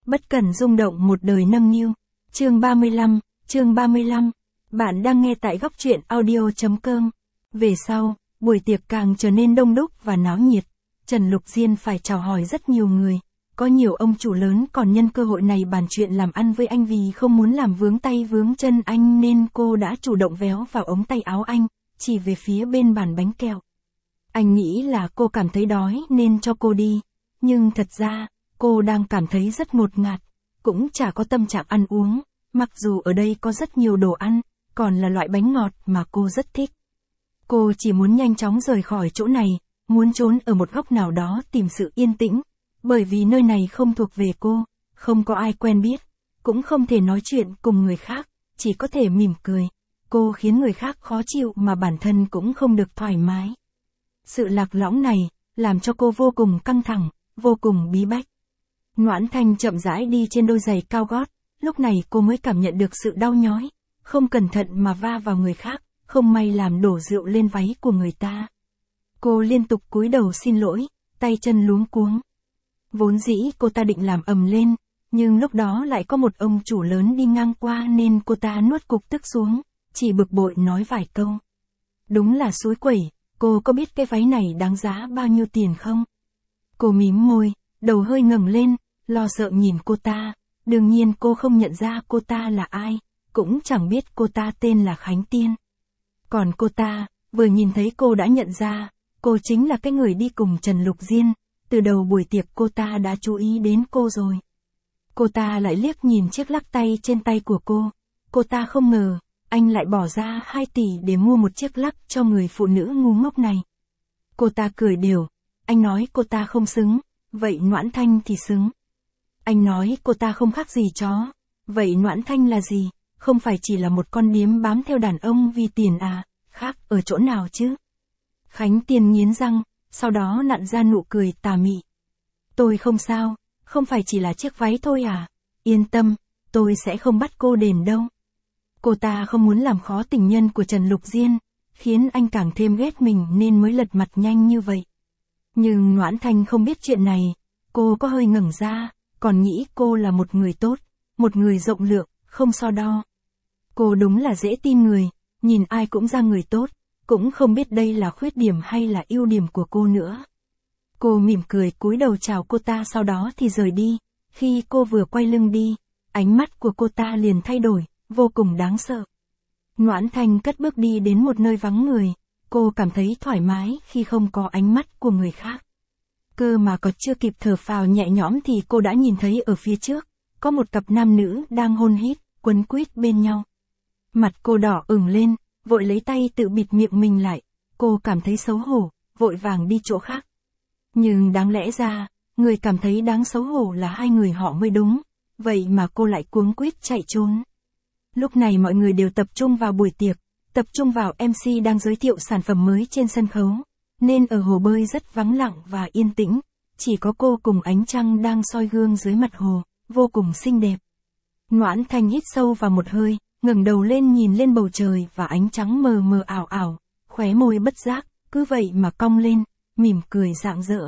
Bất cần rung động một đời nâng niu. Chương 35. Bạn đang nghe tại góc truyện audio.com. Về sau, buổi tiệc càng trở nên đông đúc và náo nhiệt. Trần Lục Diên phải chào hỏi rất nhiều người. Có nhiều ông chủ lớn còn nhân cơ hội này bàn chuyện làm ăn với anh, vì không muốn làm vướng tay vướng chân anh nên cô đã chủ động véo vào ống tay áo anh, chỉ về phía bên bàn bánh kẹo. Anh nghĩ là cô cảm thấy đói nên cho cô đi, nhưng thật ra, cô đang cảm thấy rất ngột ngạt, cũng chả có tâm trạng ăn uống, mặc dù ở đây có rất nhiều đồ ăn, còn là loại bánh ngọt mà cô rất thích. Cô chỉ muốn nhanh chóng rời khỏi chỗ này, muốn trốn ở một góc nào đó tìm sự yên tĩnh, bởi vì nơi này không thuộc về cô, không có ai quen biết, cũng không thể nói chuyện cùng người khác, chỉ có thể mỉm cười. Cô khiến người khác khó chịu mà bản thân cũng không được thoải mái. Sự lạc lõng này, làm cho cô vô cùng căng thẳng, vô cùng bí bách. Noãn Thanh chậm rãi đi trên đôi giày cao gót, lúc này cô mới cảm nhận được sự đau nhói, không cẩn thận mà va vào người khác, không may làm đổ rượu lên váy của người ta. Cô liên tục cúi đầu xin lỗi, tay chân luống cuống. Vốn dĩ cô ta định làm ầm lên, nhưng lúc đó lại có một ông chủ lớn đi ngang qua nên cô ta nuốt cục tức xuống, chỉ bực bội nói vài câu. Đúng là xúi quẩy, cô có biết cái váy này đáng giá bao nhiêu tiền không? Cô mím môi, đầu hơi ngẩng lên, lo sợ nhìn cô ta, đương nhiên cô không nhận ra cô ta là ai, cũng chẳng biết cô ta tên là Khánh Tiên. Còn cô ta, vừa nhìn thấy cô đã nhận ra, cô chính là cái người đi cùng Trần Lục Diên, từ đầu buổi tiệc cô ta đã chú ý đến cô rồi. Cô ta lại liếc nhìn chiếc lắc tay trên tay của cô ta không ngờ, anh lại bỏ ra 2 tỷ để mua một chiếc lắc cho người phụ nữ ngu ngốc này. Cô ta cười đều, anh nói cô ta không xứng, vậy Noãn Thanh thì xứng. Anh nói cô ta không khác gì chó, vậy Noãn Thanh là gì, không phải chỉ là một con điếm bám theo đàn ông vì tiền à, khác ở chỗ nào chứ? Khánh Tiên nghiến răng, sau đó nặn ra nụ cười tà mị. Tôi không sao, không phải chỉ là chiếc váy thôi à, yên tâm, tôi sẽ không bắt cô đền đâu. Cô ta không muốn làm khó tình nhân của Trần Lục Diên, khiến anh càng thêm ghét mình nên mới lật mặt nhanh như vậy. Nhưng Noãn Thanh không biết chuyện này, cô có hơi ngẩng ra, còn nghĩ cô là một người tốt, một người rộng lượng, không so đo. Cô đúng là dễ tin người, nhìn ai cũng ra người tốt, cũng không biết đây là khuyết điểm hay là ưu điểm của cô nữa. Cô mỉm cười cúi đầu chào cô ta, sau đó thì rời đi. Khi cô vừa quay lưng đi, ánh mắt của cô ta liền thay đổi, vô cùng đáng sợ. Noãn Thanh cất bước đi đến một nơi vắng người, cô cảm thấy thoải mái khi không có ánh mắt của người khác. Cơ mà còn chưa kịp thở phào nhẹ nhõm thì cô đã nhìn thấy ở phía trước, có một cặp nam nữ đang hôn hít, quấn quýt bên nhau. Mặt cô đỏ ửng lên, vội lấy tay tự bịt miệng mình lại, cô cảm thấy xấu hổ, vội vàng đi chỗ khác. Nhưng đáng lẽ ra, người cảm thấy đáng xấu hổ là hai người họ mới đúng, vậy mà cô lại cuống quýt chạy trốn. Lúc này mọi người đều tập trung vào buổi tiệc, tập trung vào MC đang giới thiệu sản phẩm mới trên sân khấu, nên ở hồ bơi rất vắng lặng và yên tĩnh, chỉ có cô cùng ánh trăng đang soi gương dưới mặt hồ, vô cùng xinh đẹp. Noãn Thanh hít sâu vào một hơi, ngẩng đầu lên nhìn lên bầu trời và ánh trắng mờ mờ ảo ảo, khóe môi bất giác, cứ vậy mà cong lên, mỉm cười rạng rỡ.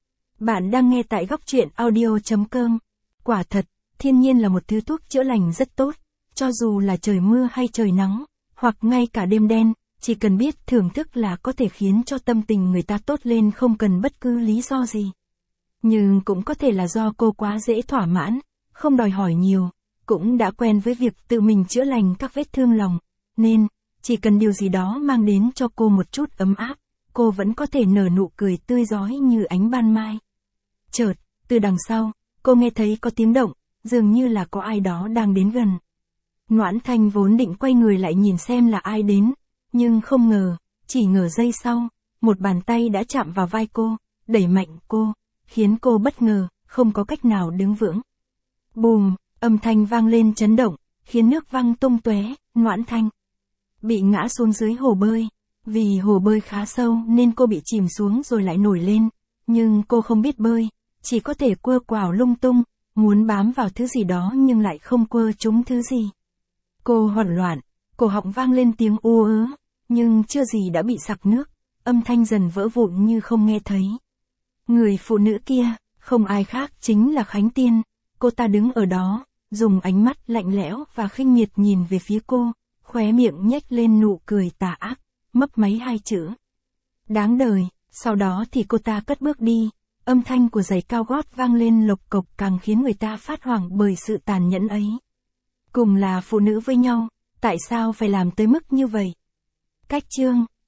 Bạn đang nghe tại góc truyện audio.com. Quả thật, thiên nhiên là một thứ thuốc chữa lành rất tốt, cho dù là trời mưa hay trời nắng, hoặc ngay cả đêm đen, chỉ cần biết thưởng thức là có thể khiến cho tâm tình người ta tốt lên không cần bất cứ lý do gì. Nhưng cũng có thể là do cô quá dễ thỏa mãn, không đòi hỏi nhiều, cũng đã quen với việc tự mình chữa lành các vết thương lòng, nên, chỉ cần điều gì đó mang đến cho cô một chút ấm áp, cô vẫn có thể nở nụ cười tươi rói như ánh ban mai. Chợt, từ đằng sau, cô nghe thấy có tiếng động, dường như là có ai đó đang đến gần. Noãn Thanh vốn định quay người lại nhìn xem là ai đến, nhưng không ngờ, chỉ ngờ giây sau, một bàn tay đã chạm vào vai cô, đẩy mạnh cô, khiến cô bất ngờ, không có cách nào đứng vững. Bùm, âm thanh vang lên chấn động, khiến nước văng tung tóe. Noãn Thanh bị ngã xuống dưới hồ bơi. Vì hồ bơi khá sâu nên cô bị chìm xuống rồi lại nổi lên, nhưng cô không biết bơi, chỉ có thể quơ quào lung tung, muốn bám vào thứ gì đó nhưng lại không quơ trúng thứ gì. Cô hoảng loạn, cổ họng vang lên tiếng u ớ, nhưng chưa gì đã bị sặc nước, âm thanh dần vỡ vụn như không nghe thấy. Người phụ nữ kia, không ai khác chính là Khánh Tiên. cô ta đứng ở đó, dùng ánh mắt lạnh lẽo và khinh miệt nhìn về phía cô, khóe miệng nhếch lên nụ cười tà ác, mấp máy hai chữ. Đáng đời, sau đó thì cô ta cất bước đi, âm thanh của giày cao gót vang lên lộc cộc càng khiến người ta phát hoảng bởi sự tàn nhẫn ấy. Cùng là phụ nữ với nhau, tại sao phải làm tới mức như vậy? Cách chương